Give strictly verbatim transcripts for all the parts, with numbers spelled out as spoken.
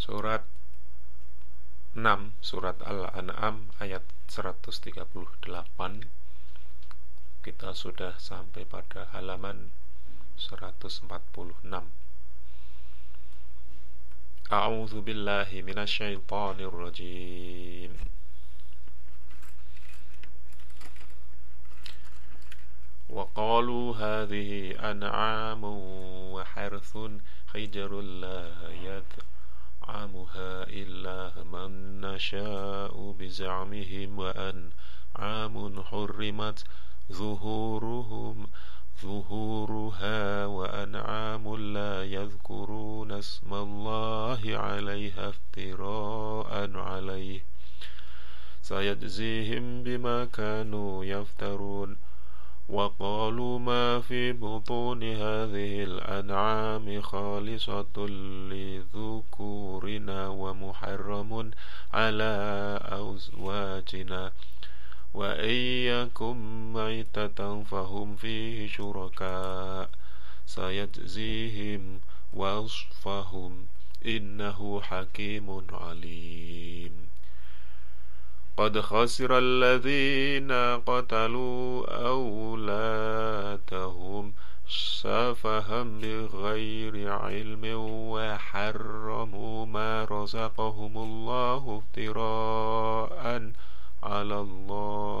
Surat enam, Surat Al-An'am ayat seratus tiga puluh delapan. Kita sudah sampai pada halaman seratus empat puluh enam. A'udzu billahi minasyaitonir rajim. Wa qalu hadhihi an'amun wa harthun hijrun la yat'amuha illa man nasha'u biz'amihim wa an'amun hurrimat zuhuruhum ظهورها وأنعام لا يذكرون اسم الله عليها افتراء عليه سيجزيهم بما كانوا يفترون وقالوا ما في بطون هذه الأنعام خالصة لذكورنا ومحرم على أزواجنا وإن يكن ميتة فهم فيه شركاء سيجزيهم وصفهم إنه حكيم عليم قد خسر الذين قتلوا أولادهم سفها بغير علم وحرموا ما رزقهم الله افتراء على الله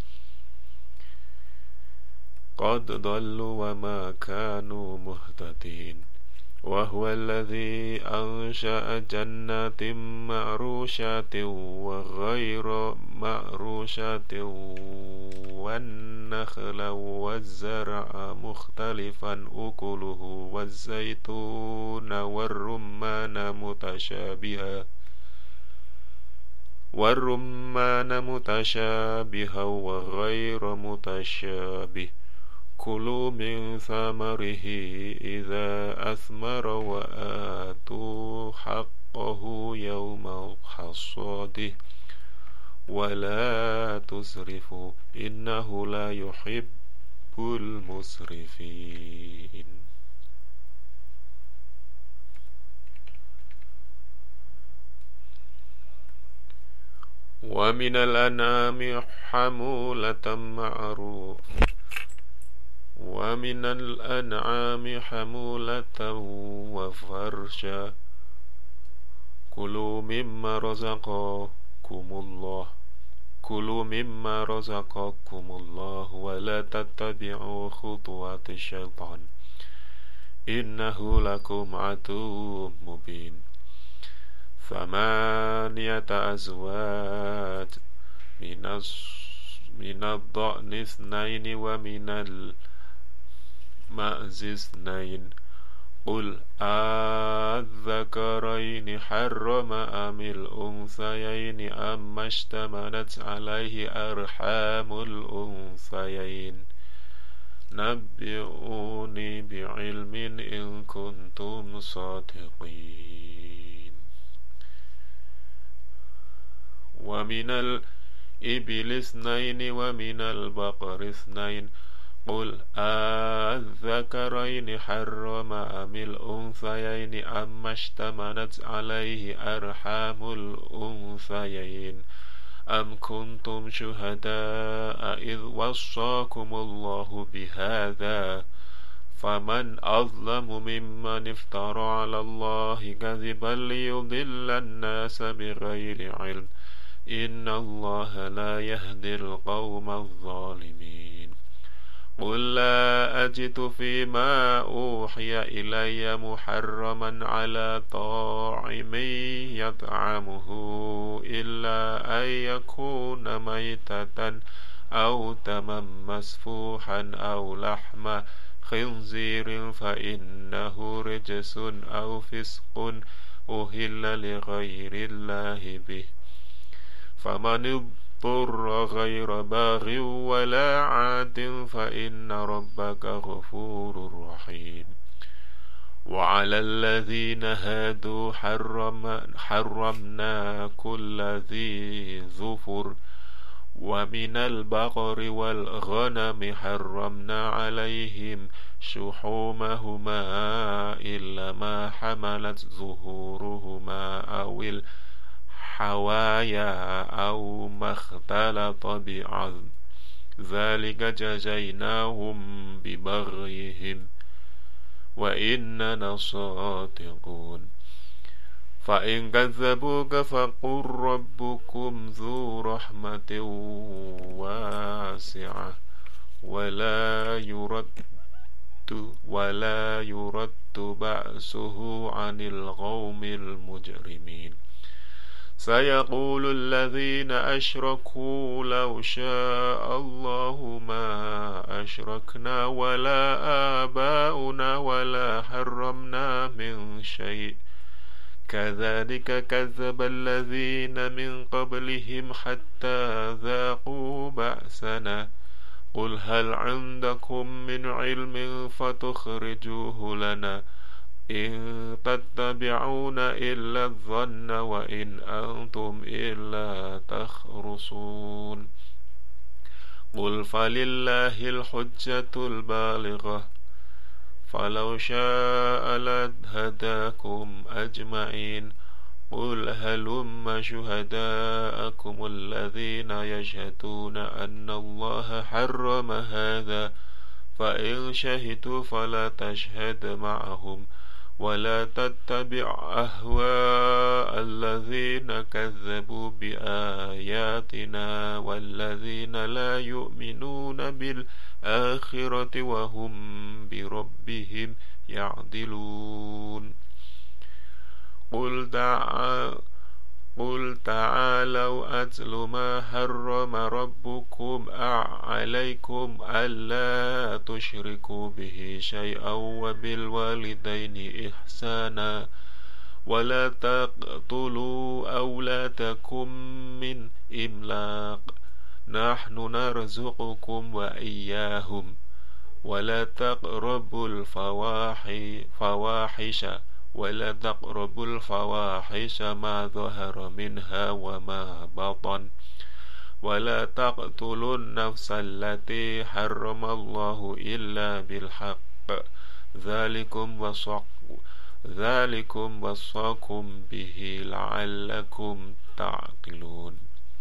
قد ضلوا وما كانوا مهتدين وهو الذي أنشأ جنات معروشات وغير معروشات والنخل والزرع مختلفا أكله والزيتون والرمان متشابها والرمان متشابها وغير متشابه كلوا من ثمره إذا أثمر وآتوا حقه يوم حصاده ولا تسرفوا إنه لا يحب المسرفين. ومن الأنعام حمولة معروف ومن الأنعام حمولة وفرشا كلوا مما رزقكم الله كلوا مما رزقكم الله ولا تتبعوا خطوات الشيطان إنه لكم عدو مبين ثمانية أزواج من من الضأن اثنين ومن المأز اثنين قل أذكرين حرم أم الأنثيين أما اشتملت عليه أرحام الأنثيين نبئوني بعلم إن كنتم صادقين. ومن الإبل اثنين ومن البقر اثنين قل أذكرين حرم أم الأنثيين أما اشتملت عليه أرحام الأنثيين أم كنتم شهداء إذ وصاكم الله بهذا فمن أظلم ممن افترى على الله كذبا ليضل الناس بغير علم إن الله لا يهدي القوم الظالمين. قل لا أجد فيما أوحي إلي محرما على طاعم يطعمه إلا أن يكون ميتة أو دما مسفوحا أو لحم خنزير فإنه رجس أو فسق أهل لغير الله به فمن اضطر غير باغ ولا عاد فإن ربك غفور رحيم. وعلى الذين هادوا حرم حرمنا كل ذي ظفر ومن البقر والغنم حرمنا عليهم شحومهما إلا ما حملت ظهورهما أو الحوايا أو ما اختلط بعظم ذلك جزيناهم ببغيهم وإننا صادقون فإن كذبوك فقل ربكم ذو رحمة واسعة ولا يرد ولا يرد بأسه عن القوم المجرمين سيقول الذين أشركوا لو شاء الله ما أشركنا ولا آباؤنا ولا حرمنا من شيء كذلك كذب الذين من قبلهم حتى ذاقوا بأسنا قل هل عندكم من علم فتخرجوه لنا إن تتبعون إلا الظن وإن أنتم إلا تخرصون قل فلله الحجة البالغة فلو شاء لهداكم أجمعين قل هلم شهداءكم الذين يشهدون أن الله حرم هذا فإن شهدوا فلا تشهد معهم ولا تتبع أهواء الذين كذبوا بآياتنا والذين لا يؤمنون بالآخرة وهم بربهم يعدلون قل تعالوا قل تعالوا أتل ما حرم ربكم عليكم ألا تشركوا به شيئا وبالوالدين إحسانا ولا تقتلوا أولادكم من إملاق نحن نرزقكم وإياهم ولا تقربوا الفواحش ولا تقربوا الفواحش ما ظهر منها وما بطن ولا تقتلوا النفس التي حرم الله إلا بالحق ذلكم وصاكم ذلكم وصاكم به لعلكم تعقلون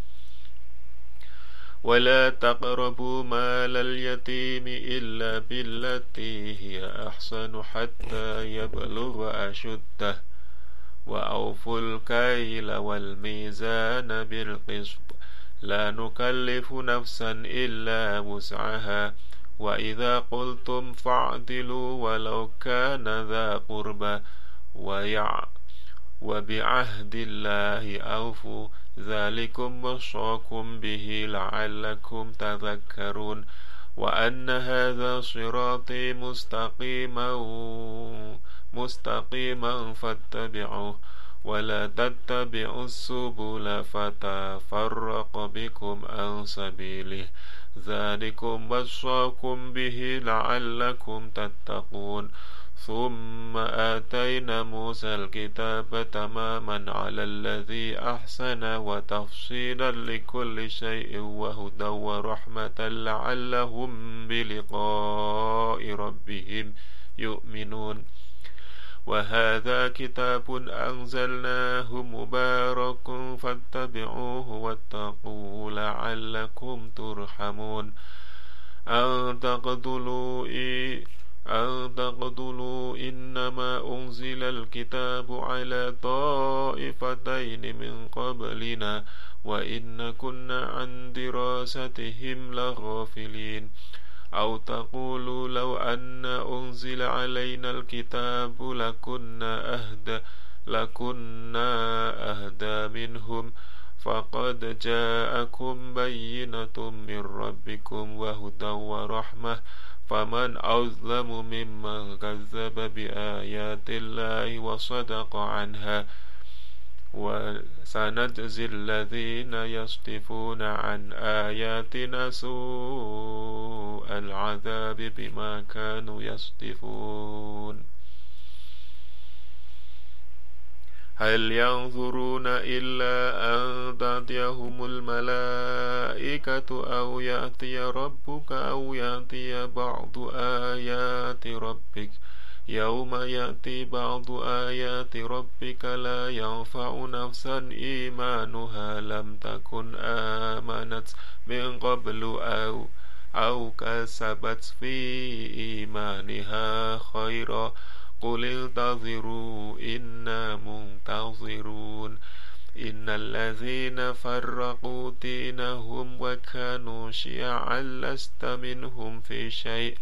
ولا تقربوا مال اليتيم إلا بالتي هي أحسن حتى يبلغ أشده وأوفوا الكيل والميزان بالقسط لا نكلف نفسا إلا وسعها وإذا قلتم فاعدلوا ولو كان ذا قربى ويع وبعهد الله أوفوا ذلكم وصاكم به لعلكم تذكرون وأن هذا صراطي مستقيما مستقيما فاتبعوه ولا تتبعوا السبل فتفرق بكم عن سبيله ذلكم وصاكم به لعلكم تتقون ثم آتينا موسى الكتاب تماما على الذي أحسن وتفصيلا لكل شيء وهدى ورحمة لعلهم بلقاء ربهم يؤمنون وهذا كتاب أنزلناه مبارك فاتبعوه واتقوا لعلكم ترحمون أن تقتلوا إيه أن تقتلوا إنما أنزل الكتاب على طائفتين من قبلنا وإن كنا عن دراستهم لغافلين أو تقولوا لو أن أنزل علينا الكتاب لكنا أهدى لكنا أهدى منهم فقد جاءكم بينة من ربكم وهدى ورحمة فمن أظلم ممن كذب بآيات الله وصدق عنها وسنجزي الذين يصدفون عن آياتنا سوء العذاب بما كانوا يصدفون. هل ينظرون إلا أن تأتيهم الملائكة أو يأتي ربك أو يأتي بعض آيات ربك يوم يأتي بعض آيات ربك لا ينفع نفسا إيمانها لم تكن آمنت من قبل أو أو كسبت في إيمانها خيرا قل انتظروا إنا منتظرون إن الذين فرقوا دينهم وكانوا شيعا لست منهم في شيء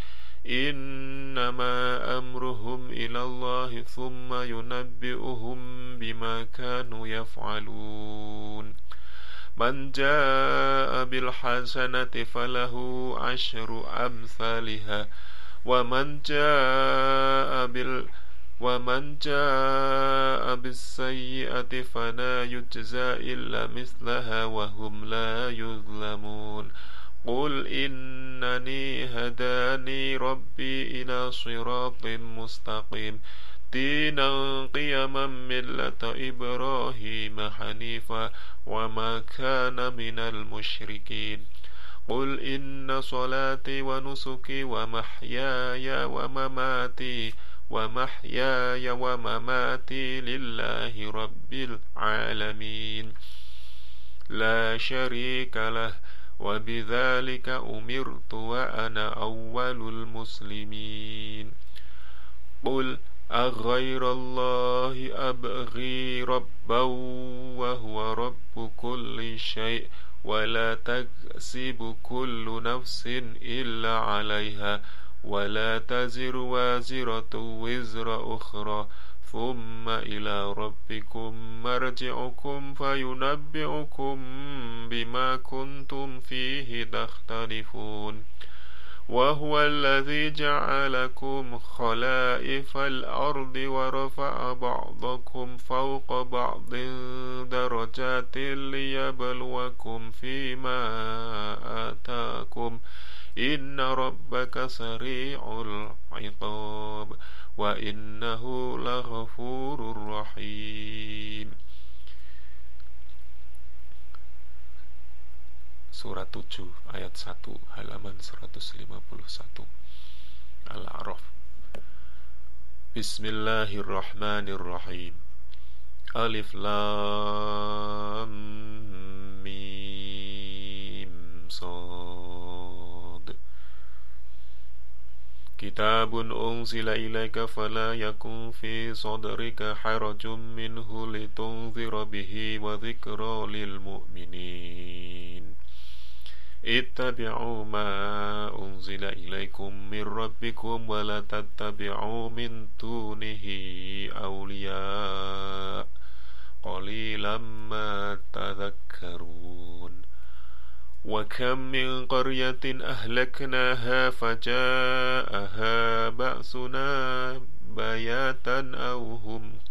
إنما أمرهم إلى الله ثم ينبئهم بما كانوا يفعلون من جاء بالحسنة فله عشر أمثالها ومن جاء بال ومن جاء بالسيئة فلا يجزى إلا مثلها وهم لا يظلمون قل إنني هداني ربي إلى صراط مستقيم دينا قيما ملة إبراهيم حنيفا وما كان من المشركين قل إن صلاتي ونسكي ومحياي ومماتي ومحياي ومماتي لله رب العالمين لا شريك له وبذلك أمرت وأنا أول المسلمين قل أغير الله أبغي ربا وهو رب كل شيء ولا تكسب كل نفس إلا عليها ولا تزر وازرة وزر أخرى ثم إلى ربكم مرجعكم فينبئكم بما كنتم فيه تختلفون وهو الذي جعلكم خلائف الأرض ورفع بعضكم فوق بعض درجات ليبلوكم فيما آتاكم إن ربك سريع العقاب وإنه لغفور رحيم. Surat tujuh ayat satu halaman seratus lima puluh satu Al-A'raf. Bismillahirrahmanirrahim. Alif Lam Mim Sad. Kitabun unzila ilaika fala yakun fi sadrika harajun minhu litunzira bihi wa dhikra lil mu'minin. Ittabi'u ma unzila ilaikum min rabbikum wa la tattabi'u min dunihi awliya qalilan ma tadhakkarun wa kam min qaryatin ahlaknaha faja'aha ba'suna bayatan aw hum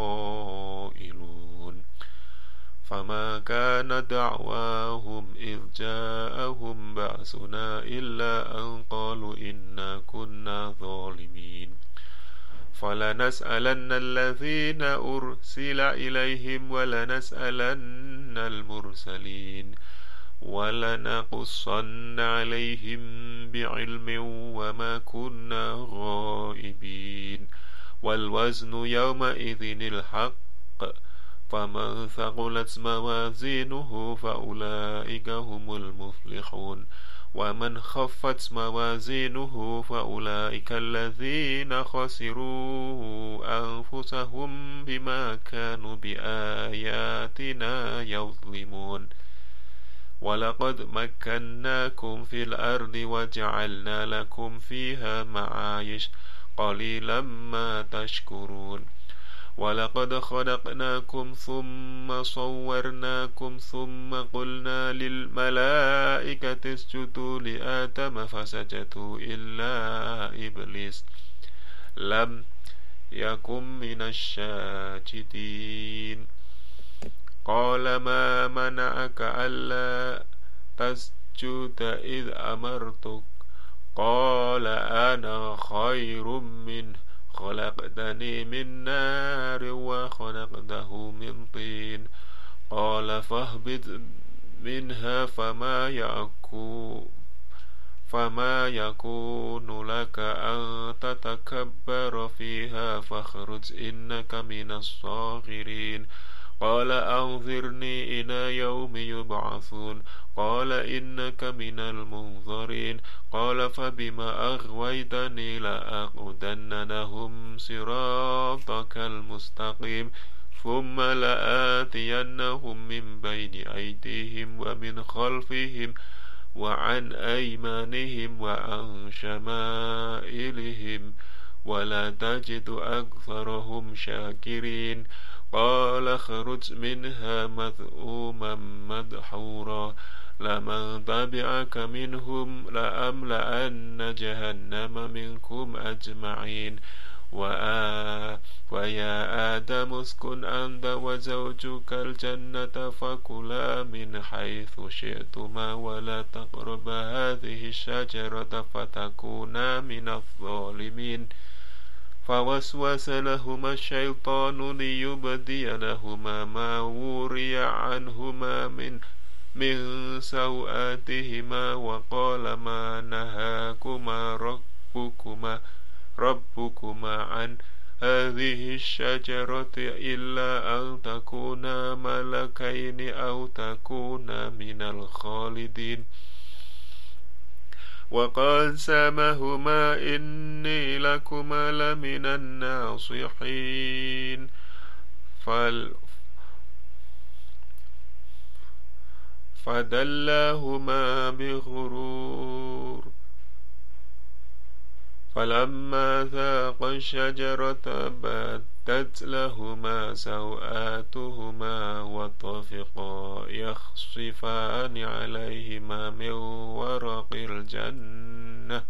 qailun فما كان دعواهم إذ جاءهم بأسنا إلا أن قالوا إنا كنا ظالمين فلنسألن الذين أرسل إليهم ولنسألن المرسلين ولنقصن عليهم بعلم وما كنا غائبين والوزن يومئذ الحق فمن ثقلت موازينه فأولئك هم المفلحون ومن خفت موازينه فأولئك الذين خسروا أنفسهم بما كانوا بآياتنا يظلمون ولقد مكناكم في الأرض وجعلنا لكم فيها معايش قليلا ما تشكرون ولقد خلقناكم ثم صورناكم ثم قلنا للملائكة اسجدوا لآدم فسجدوا إلا إبليس لم يكن من الساجدين قال ما منعك ألا تسجد إذ أمرتك قال أنا خير منه خلقتني من نار خلقته من طين قال فاهبط منها فما يكون فما يكون لك أن تتكبر فيها فاخرج إنك من الصاغرين قال أنظرني إلى يوم يبعثون قال إنك من المنظرين قال فبما أغويتني لأقعدن لهم صراطك المستقيم ثم لآتينهم من بين أيديهم ومن خلفهم وعن أيمانهم وعن شمائلهم ولا تجد أكثرهم شاكرين قال اخرج منها مذءوما مدحورا لمن تبعك منهم لأملأن جهنم منكم أجمعين ويا آدم اسكن أنت وزوجك الجنة فكلا من حيث شئتما ولا تقربا هذه الشجرة فتكونا من الظالمين فوسوس لهما الشيطان ليبدي لهما ما وري عنهما من من سوآتهما وقال ما نهاكما ربكما ربكما عن هذه الشجرة إلا أن تكونا ملكين أو تكونا من الخالدين وقاسمهما إني لكما لمن الناصحين فال فدلاهما بغرور فلما ذاقا الشجرة بدت لهما سوآتهما وطفقا يخصفان عليهما من ورق الجنة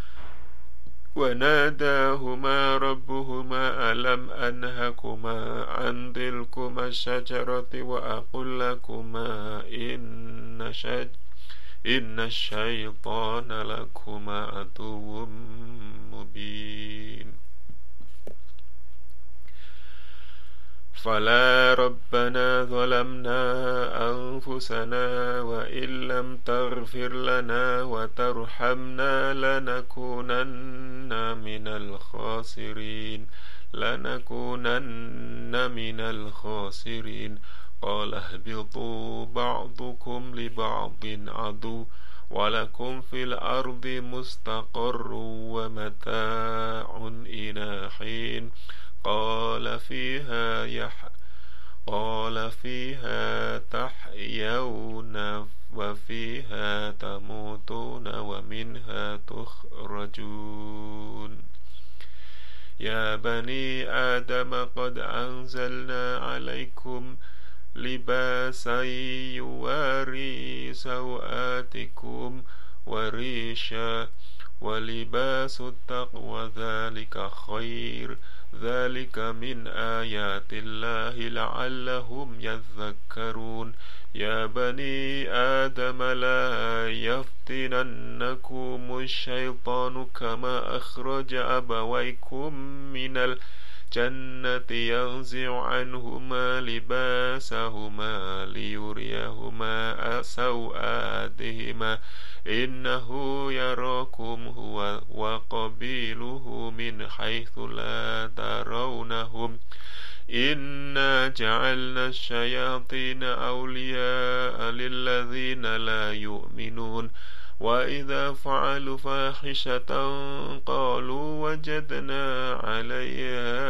وناداهما ربهما ألم أنهكما عن تلكما الشجرة وأقل لكما إن شج إن الشيطان لكما عدو مبين فلا ربنا ظلمنا أنفسنا وإن لم تغفر لنا وترحمنا لنكونن من الخاسرين لنكونن من الخاسرين قال اهبطوا بعضكم لبعض عدو ولكم في الأرض مستقر ومتاع إلى حين قال فيها يح قال فيها تحيون وفيها تموتون ومنها تخرجون يا بني آدم قد أنزلنا عليكم لباسا يواري سوآتكم وريشا ولباس التقوى ذلك خير ذلك من آيات الله لعلهم يذكرون يا بني آدم لا يفتننكم الشيطان كما أخرج أبويكم من الجنة ينزع عنهما لباسهما ليريهما سوآتهما إنه يراكم هو وقبيله من حيث لا ترونهم إنا جعلنا الشياطين أولياء للذين لا يؤمنون وإذا فعلوا فاحشة قالوا وجدنا عليها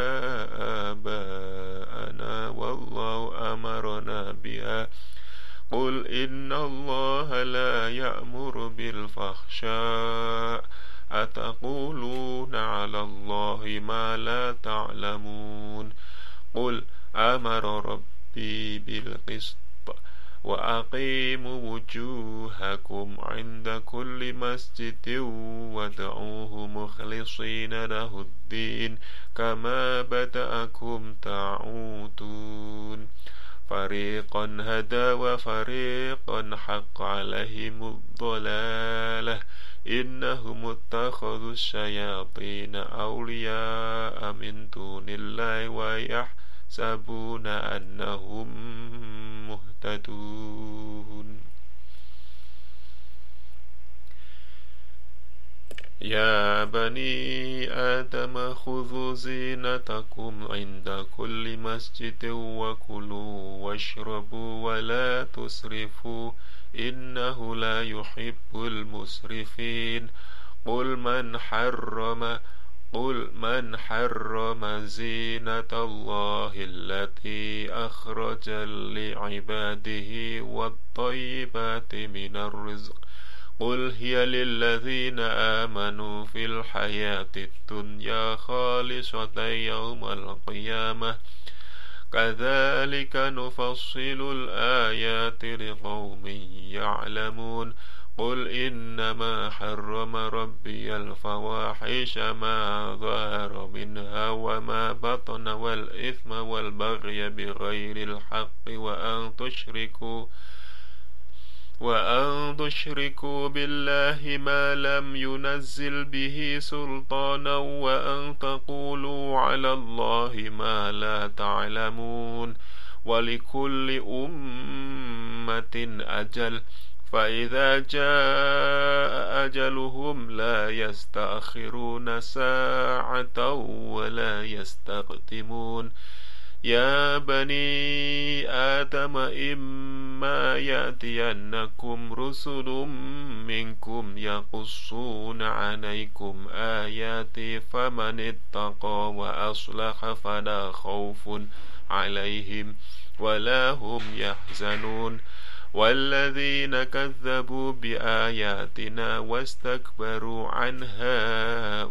آباءنا والله أمرنا بها قل إن الله لا يأمر بالفحشاء أتقولون على الله ما لا تعلمون قل أمر ربي بالقسط وأقيموا وجوهكم عند كل مسجد وادعوه مخلصين له الدين كما بدأكم تعودون فريقا هدى وفريقا حق عليهم الضلالة إنهم اتخذوا الشياطين أولياء من دون الله يحسبون أنهم مهتدون يا بني آدم خذوا زينتكم عند كل مسجد وكلوا واشربوا ولا تسرفوا إنه لا يحب المسرفين قل من حرم قل من حرم زينة الله التي أخرج لعباده والطيبات من الرزق قل هي للذين آمنوا في الحياة الدنيا خالصة يوم القيامة كذلك نفصل الآيات لقوم يعلمون قل إنما حرم ربي الفواحش ما ظهر منها وما بطن والإثم والبغي بغير الحق وأن تشركوا وأن تشركوا بالله ما لم ينزل به سلطانا وأن تقولوا على الله ما لا تعلمون ولكل أمة أجل فإذا جاء أجلهم لا يستأخرون ساعة ولا يستقدمون يا بني آدم إما يأتينكم رسل منكم يقصون عليكم آياتي فمن اتقى وأصلح فلا خوف عليهم ولا هم يحزنون والذين كذبوا بآياتنا واستكبروا عنها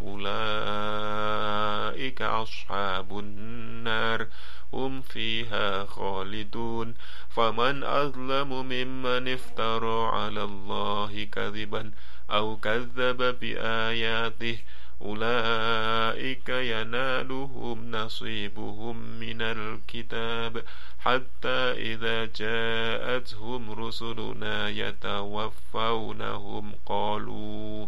أولئك أصحاب النار هم فيها خالدون فمن أظلم ممن افترى على الله كذبا أو كذب بآياته أولئك ينالهم نصيبهم من الكتاب حتى إذا جاءتهم رسلنا يتوفونهم قالوا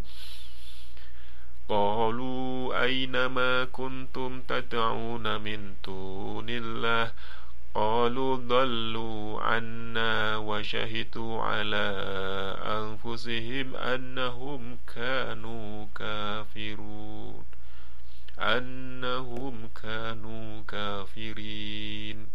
قالوا أين ما كنتم تدعون من دون الله قالوا ضلوا عنا وشهدوا على أنفسهم أنهم كانوا كافرون أنهم كانوا كافرين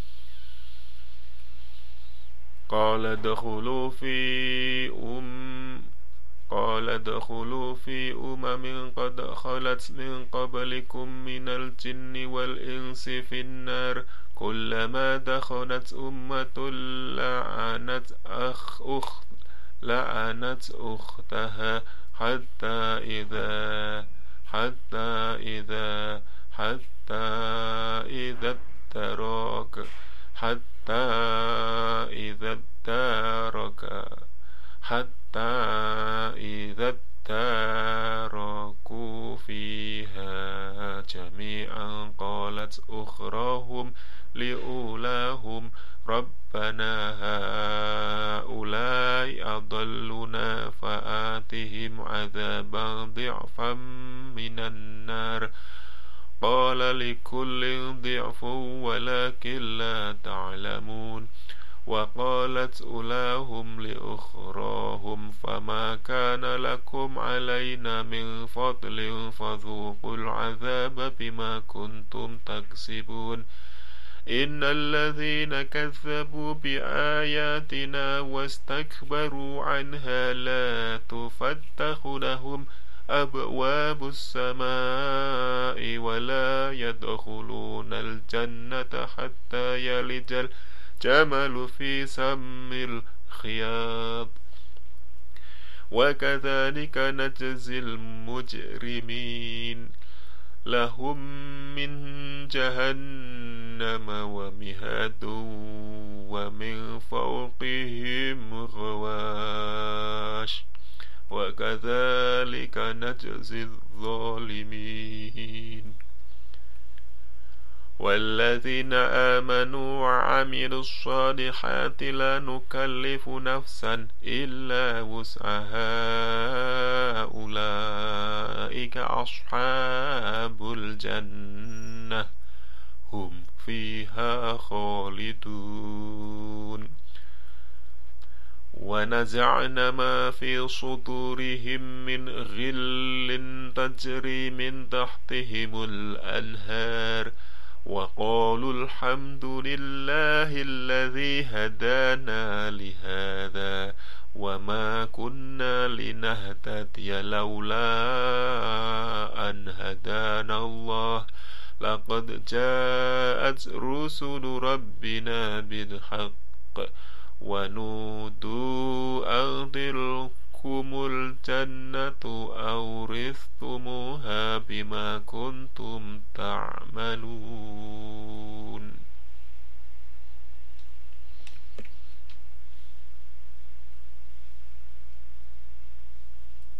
قال ادخلوا في أم قال ادخلوا في أمم قد خلت من قبلكم من الجن والإنس في النار كلما دخلت أمة لعنت أخ أخت لعنت أختها حتى إذا حتى إذا حتى إذا ادرك حتى إذا ادرك حتى إذا اداركوا فيها جميعا قالت أخراهم لأولاهم ربنا هؤلاء أضلنا فآتهم عذابا ضعفا من النار قال لكل ضعف ولكن لا تعلمون وقالت أولاهم لأخراهم فما كان لكم علينا من فضل فذوقوا العذاب بما كنتم تكسبون إن الذين كذبوا بآياتنا واستكبروا عنها لا تفتح لهم أبواب السماء ولا يدخلون الجنة حتى يلج الجمل في سم الخياط وكذلك نجزي المجرمين لهم من جهنم ومهاد ومن فوقهم غواش وكذلك نجزي الظالمين والذين آمنوا وعملوا الصالحات لا نكلف نفسا إلا وسعها أولئك أصحاب الجنة هم فيها خالدون ونزعنا ما في صدورهم من غل تجري من تحتهم الأنهار وقالوا الحمد لله الذي هدانا لهذا وما كنا لنهتدي لولا أن هدانا الله لقد جاءت رسل ربنا بالحق ونودوا أن تلكم الجنة أورثتموها بما كنتم تعملون.